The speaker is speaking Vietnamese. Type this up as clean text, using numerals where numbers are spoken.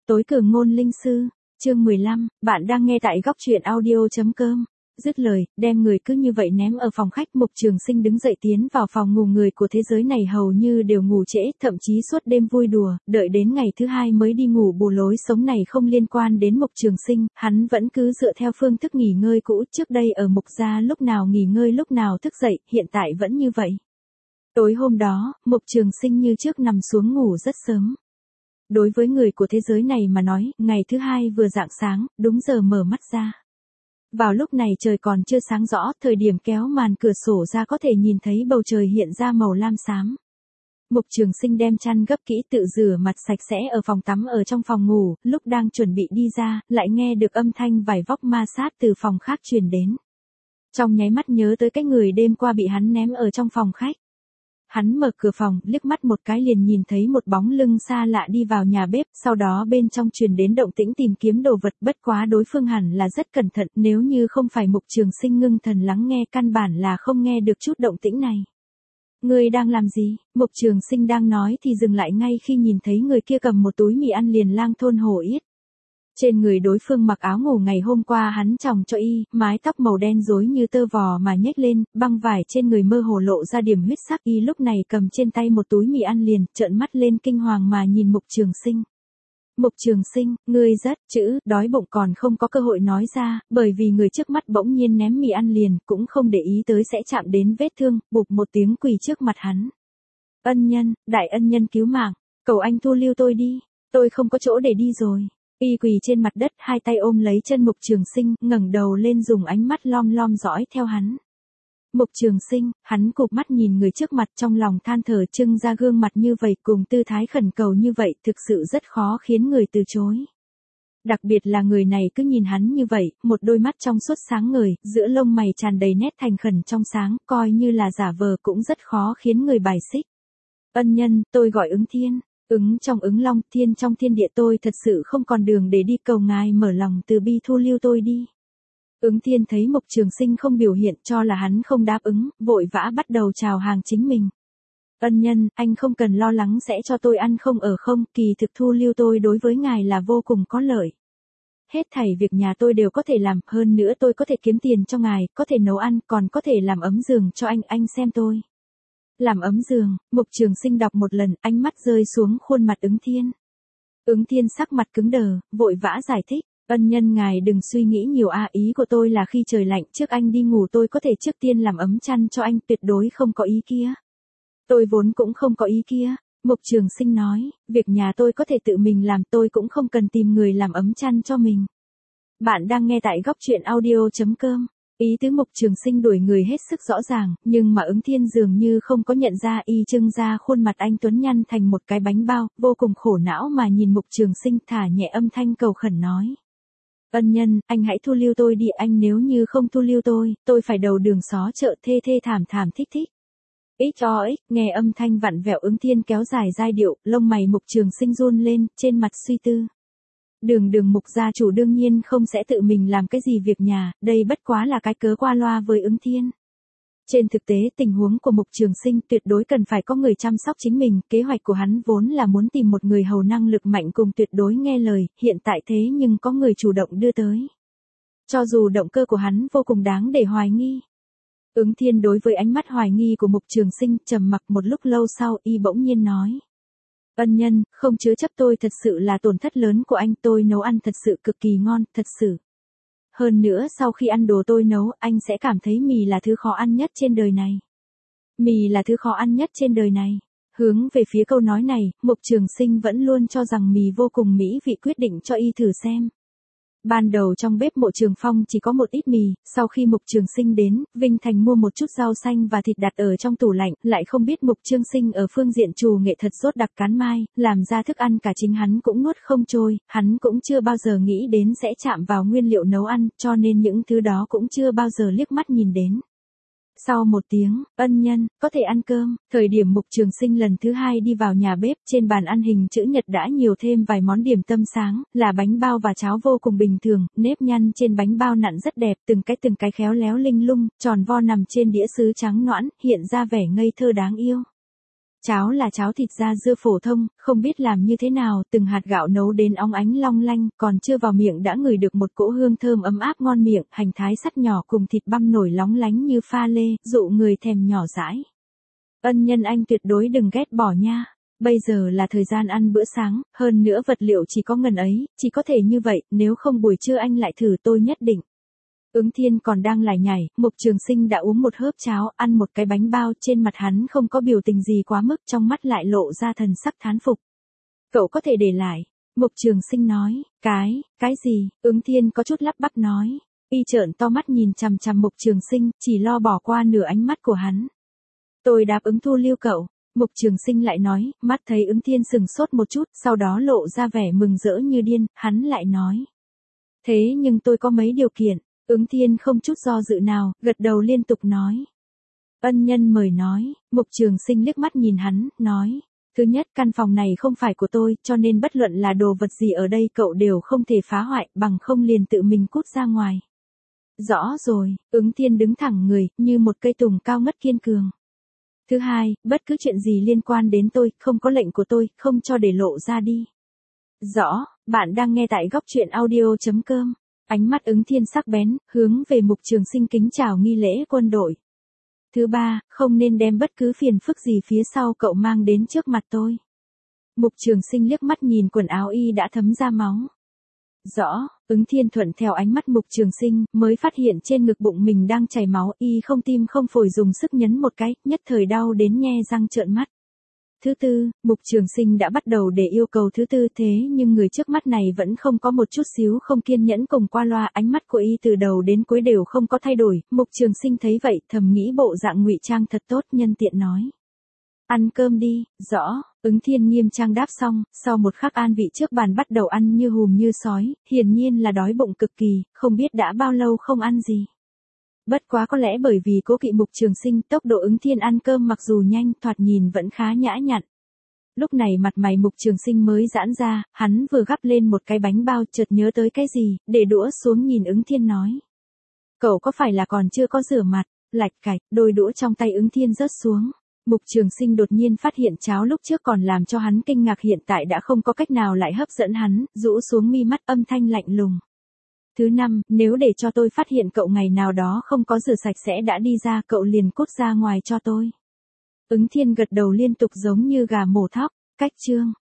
Tối cường ngôn linh sư, chương 15, bạn đang nghe tại góc truyện audio.com. Dứt lời, đem người cứ như vậy ném ở phòng khách. Mục Trường Sinh đứng dậy tiến vào phòng ngủ. Người của thế giới này hầu như đều ngủ trễ, thậm chí suốt đêm vui đùa, đợi đến ngày thứ hai mới đi ngủ bù. Lối sống này không liên quan đến Mục Trường Sinh, hắn vẫn cứ dựa theo phương thức nghỉ ngơi cũ. Trước đây ở Mục gia lúc nào nghỉ ngơi lúc nào thức dậy, hiện tại vẫn như vậy. Tối hôm đó, Mục Trường Sinh như trước nằm xuống ngủ rất sớm. Đối với người của thế giới này mà nói, ngày thứ hai vừa rạng sáng, đúng giờ mở mắt ra. Vào lúc này trời còn chưa sáng rõ, thời điểm kéo màn cửa sổ ra có thể nhìn thấy bầu trời hiện ra màu lam xám. Mục Trường Sinh đem chăn gấp kỹ, tự rửa mặt sạch sẽ ở phòng tắm ở trong phòng ngủ, lúc đang chuẩn bị đi ra, lại nghe được âm thanh vải vóc ma sát từ phòng khác truyền đến. Trong nháy mắt nhớ tới cái người đêm qua bị hắn ném ở trong phòng khách. Hắn mở cửa phòng, liếc mắt một cái liền nhìn thấy một bóng lưng xa lạ đi vào nhà bếp, sau đó bên trong truyền đến động tĩnh tìm kiếm đồ vật. Bất quá đối phương hẳn là rất cẩn thận, nếu như không phải Mục Trường Sinh ngưng thần lắng nghe, căn bản là không nghe được chút động tĩnh này. Ngươi đang làm gì? Mục Trường Sinh đang nói thì dừng lại ngay khi nhìn thấy người kia cầm một túi mì ăn liền lang thôn hổ yết. Trên người đối phương mặc áo ngủ ngày hôm qua hắn chòng cho y, mái tóc màu đen rối như tơ vò mà nhếch lên, băng vải trên người mơ hồ lộ ra điểm huyết sắc. Y lúc này cầm trên tay một túi mì ăn liền, trợn mắt lên kinh hoàng mà nhìn Mục Trường Sinh. Mục Trường Sinh, ngươi rất chữ, đói bụng còn không có cơ hội nói ra, bởi vì người trước mắt bỗng nhiên ném mì ăn liền, cũng không để ý tới sẽ chạm đến vết thương, bụp một tiếng quỳ trước mặt hắn. Ân nhân, đại ân nhân cứu mạng, cầu anh thu lưu tôi đi, tôi không có chỗ để đi rồi. Y quỳ trên mặt đất, hai tay ôm lấy chân Mục Trường Sinh, ngẩng đầu lên dùng ánh mắt lom lom dõi theo hắn. Mục Trường Sinh, hắn cụp mắt nhìn người trước mặt, trong lòng than thở, trưng ra gương mặt như vậy cùng tư thái khẩn cầu như vậy thực sự rất khó khiến người từ chối. Đặc biệt là người này cứ nhìn hắn như vậy, một đôi mắt trong suốt sáng ngời, giữa lông mày tràn đầy nét thành khẩn trong sáng, coi như là giả vờ cũng rất khó khiến người bài xích. Ân nhân, tôi gọi Ứng Thiên. Ứng trong Ứng Long, thiên trong thiên địa, tôi thật sự không còn đường để đi, cầu ngài mở lòng từ bi thu lưu tôi đi. Ứng Thiên thấy Mục Trường Sinh không biểu hiện, cho là hắn không đáp ứng, vội vã bắt đầu chào hàng chính mình. Ân nhân, anh không cần lo lắng sẽ cho tôi ăn không ở không, kỳ thực thu lưu tôi đối với ngài là vô cùng có lợi. Hết thảy việc nhà tôi đều có thể làm, hơn nữa tôi có thể kiếm tiền cho ngài, có thể nấu ăn, còn có thể làm ấm giường cho anh xem tôi. Làm ấm giường, Mục Trường Sinh đọc một lần, ánh mắt rơi xuống khuôn mặt Ứng Thiên. Ứng Thiên sắc mặt cứng đờ, vội vã giải thích, ân nhân ngài đừng suy nghĩ nhiều ý của tôi là khi trời lạnh trước anh đi ngủ tôi có thể trước tiên làm ấm chăn cho anh, tuyệt đối không có ý kia. Tôi vốn cũng không có ý kia, Mục Trường Sinh nói, việc nhà tôi có thể tự mình làm, tôi cũng không cần tìm người làm ấm chăn cho mình. Bạn đang nghe tại góc truyện audio.com. Ý tứ Mục Trường Sinh đuổi người hết sức rõ ràng, nhưng mà Ứng Thiên dường như không có nhận ra. Y trưng ra khuôn mặt anh tuấn nhăn thành một cái bánh bao, vô cùng khổ não mà nhìn Mục Trường Sinh, thả nhẹ âm thanh cầu khẩn nói. Ân nhân, anh hãy thu lưu tôi đi, anh nếu như không thu lưu tôi phải đầu đường xó chợ thê thê thảm thảm thích thích. Nghe âm thanh vặn vẹo Ứng Thiên kéo dài giai điệu, lông mày Mục Trường Sinh run lên, trên mặt suy tư. Đường Mục gia chủ đương nhiên không sẽ tự mình làm cái gì việc nhà, đây bất quá là cái cớ qua loa với Ứng Thiên. Trên thực tế tình huống của Mục Trường Sinh tuyệt đối cần phải có người chăm sóc chính mình, kế hoạch của hắn vốn là muốn tìm một người hầu năng lực mạnh cùng tuyệt đối nghe lời, hiện tại thế nhưng có người chủ động đưa tới. Cho dù động cơ của hắn vô cùng đáng để hoài nghi. Ứng Thiên đối với ánh mắt hoài nghi của Mục Trường Sinh trầm mặc một lúc lâu sau, y bỗng nhiên nói. Ân nhân, không chứa chấp tôi thật sự là tổn thất lớn của anh, tôi nấu ăn thật sự cực kỳ ngon, thật sự. Hơn nữa sau khi ăn đồ tôi nấu, anh sẽ cảm thấy mì là thứ khó ăn nhất trên đời này. Mì là thứ khó ăn nhất trên đời này. Hướng về phía câu nói này, Mục Trường Sinh vẫn luôn cho rằng mì vô cùng mỹ vị, quyết định cho y thử xem. Ban đầu trong bếp Mộ Trường Phong chỉ có một ít mì, sau khi Mục Trường Sinh đến, Vinh Thành mua một chút rau xanh và thịt đặt ở trong tủ lạnh, lại không biết Mục Trường Sinh ở phương diện trù nghệ thật rốt đặc cán mai, làm ra thức ăn cả chính hắn cũng nuốt không trôi, hắn cũng chưa bao giờ nghĩ đến sẽ chạm vào nguyên liệu nấu ăn, cho nên những thứ đó cũng chưa bao giờ liếc mắt nhìn đến. Sau một tiếng, ân nhân, có thể ăn cơm, thời điểm Mục Trường Sinh lần thứ hai đi vào nhà bếp, trên bàn ăn hình chữ nhật đã nhiều thêm vài món điểm tâm sáng, là bánh bao và cháo vô cùng bình thường, nếp nhăn trên bánh bao nặn rất đẹp, từng cái khéo léo linh lung, tròn vo nằm trên đĩa sứ trắng nõn, hiện ra vẻ ngây thơ đáng yêu. Cháo là cháo thịt da dưa phổ thông, không biết làm như thế nào, từng hạt gạo nấu đến óng ánh long lanh, còn chưa vào miệng đã ngửi được một cỗ hương thơm ấm áp ngon miệng, hành thái sắt nhỏ cùng thịt băm nổi lóng lánh như pha lê, dụ người thèm nhỏ dãi. Ân nhân anh tuyệt đối đừng ghét bỏ nha. Bây giờ là thời gian ăn bữa sáng, hơn nữa vật liệu chỉ có ngần ấy, chỉ có thể như vậy, nếu không buổi trưa anh lại thử tôi nhất định. Ứng Thiên còn đang lải nhải, Mục Trường Sinh đã uống một hớp cháo, ăn một cái bánh bao, trên mặt hắn không có biểu tình gì quá mức, trong mắt lại lộ ra thần sắc thán phục. Cậu có thể để lại. Mục Trường Sinh nói, cái gì? Ứng Thiên có chút lắp bắp nói. Y trợn to mắt nhìn chằm chằm Mục Trường Sinh, chỉ lo bỏ qua nửa ánh mắt của hắn. Tôi đáp ứng thu lưu cậu. Mục Trường Sinh lại nói, mắt thấy Ứng Thiên sừng sốt một chút, sau đó lộ ra vẻ mừng rỡ như điên, hắn lại nói. Thế nhưng tôi có mấy điều kiện. Ứng Thiên không chút do dự nào, gật đầu liên tục nói. Ân nhân mời nói, Mục Trường Sinh liếc mắt nhìn hắn, nói. Thứ nhất, căn phòng này không phải của tôi, cho nên bất luận là đồ vật gì ở đây cậu đều không thể phá hoại, bằng không liền tự mình cút ra ngoài. Rõ rồi, Ứng Thiên đứng thẳng người, như một cây tùng cao ngất kiên cường. Thứ hai, bất cứ chuyện gì liên quan đến tôi, không có lệnh của tôi, không cho để lộ ra đi. Rõ, bạn đang nghe tại góc truyện audio.com. Ánh mắt Ứng Thiên sắc bén, hướng về Mục Trường Sinh kính chào nghi lễ quân đội. Thứ ba, không nên đem bất cứ phiền phức gì phía sau cậu mang đến trước mặt tôi. Mục Trường Sinh liếc mắt nhìn quần áo y đã thấm ra máu. Rõ, Ứng Thiên thuận theo ánh mắt Mục Trường Sinh, mới phát hiện trên ngực bụng mình đang chảy máu, y không tim không phổi dùng sức nhấn một cái, nhất thời đau đến nhe răng trợn mắt. Thứ tư, Mục Trường Sinh đã bắt đầu để yêu cầu thứ tư thế nhưng người trước mắt này vẫn không có một chút xíu không kiên nhẫn cùng qua loa, ánh mắt của y từ đầu đến cuối đều không có thay đổi. Mục Trường Sinh thấy vậy, thầm nghĩ bộ dạng ngụy trang thật tốt, nhân tiện nói. Ăn cơm đi. Rõ, Ứng Thiên nghiêm trang đáp xong, sau một khắc an vị trước bàn bắt đầu ăn như hùm như sói, hiển nhiên là đói bụng cực kỳ, không biết đã bao lâu không ăn gì. Bất quá có lẽ bởi vì cố kỵ Mục Trường Sinh, tốc độ Ứng Thiên ăn cơm mặc dù nhanh, thoạt nhìn vẫn khá nhã nhặn. Lúc này mặt mày Mục Trường Sinh mới giãn ra, hắn vừa gắp lên một cái bánh bao, chợt nhớ tới cái gì, để đũa xuống nhìn Ứng Thiên nói. Cậu có phải là còn chưa có rửa mặt? Lạch cạch, đôi đũa trong tay Ứng Thiên rớt xuống. Mục Trường Sinh đột nhiên phát hiện cháo lúc trước còn làm cho hắn kinh ngạc hiện tại đã không có cách nào lại hấp dẫn hắn, rũ xuống mi mắt âm thanh lạnh lùng. Thứ năm, nếu để cho tôi phát hiện cậu ngày nào đó không có rửa sạch sẽ đã đi ra, cậu liền cút ra ngoài cho tôi. Ứng Thiên gật đầu liên tục giống như gà mổ thóc. Cách chương